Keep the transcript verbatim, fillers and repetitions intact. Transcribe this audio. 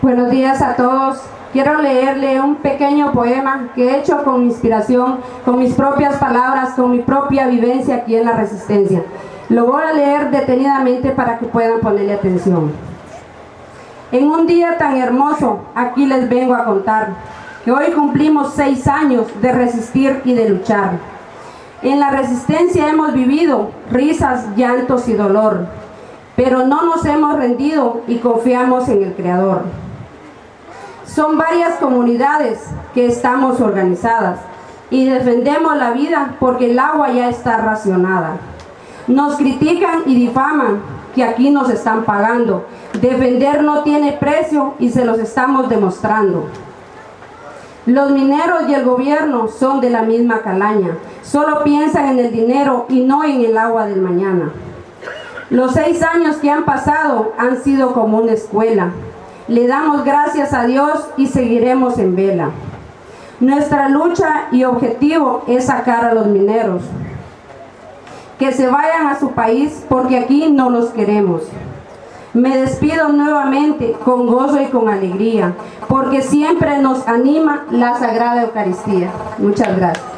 Buenos días a todos. Quiero leerle un pequeño poema que he hecho con inspiración, con mis propias palabras, con mi propia vivencia aquí en la Resistencia. Lo voy a leer detenidamente para que puedan ponerle atención. En un día tan hermoso, aquí les vengo a contar que hoy cumplimos seis años de resistir y de luchar. En la Resistencia hemos vivido risas, llantos y dolor, pero no nos hemos rendido y confiamos en el Creador. Son varias comunidades que estamos organizadas y defendemos la vida porque el agua ya está racionada. Nos critican y difaman que aquí nos están pagando. Defender no tiene precio y se los estamos demostrando. Los mineros y el gobierno son de la misma calaña. Solo piensan en el dinero y no en el agua del mañana. Los seis años que han pasado han sido como una escuela. Le damos gracias a Dios y seguiremos en vela. Nuestra lucha y objetivo es sacar a los mineros, que se vayan a su país porque aquí no los queremos. Me despido nuevamente con gozo y con alegría, porque siempre nos anima la Sagrada Eucaristía. Muchas gracias.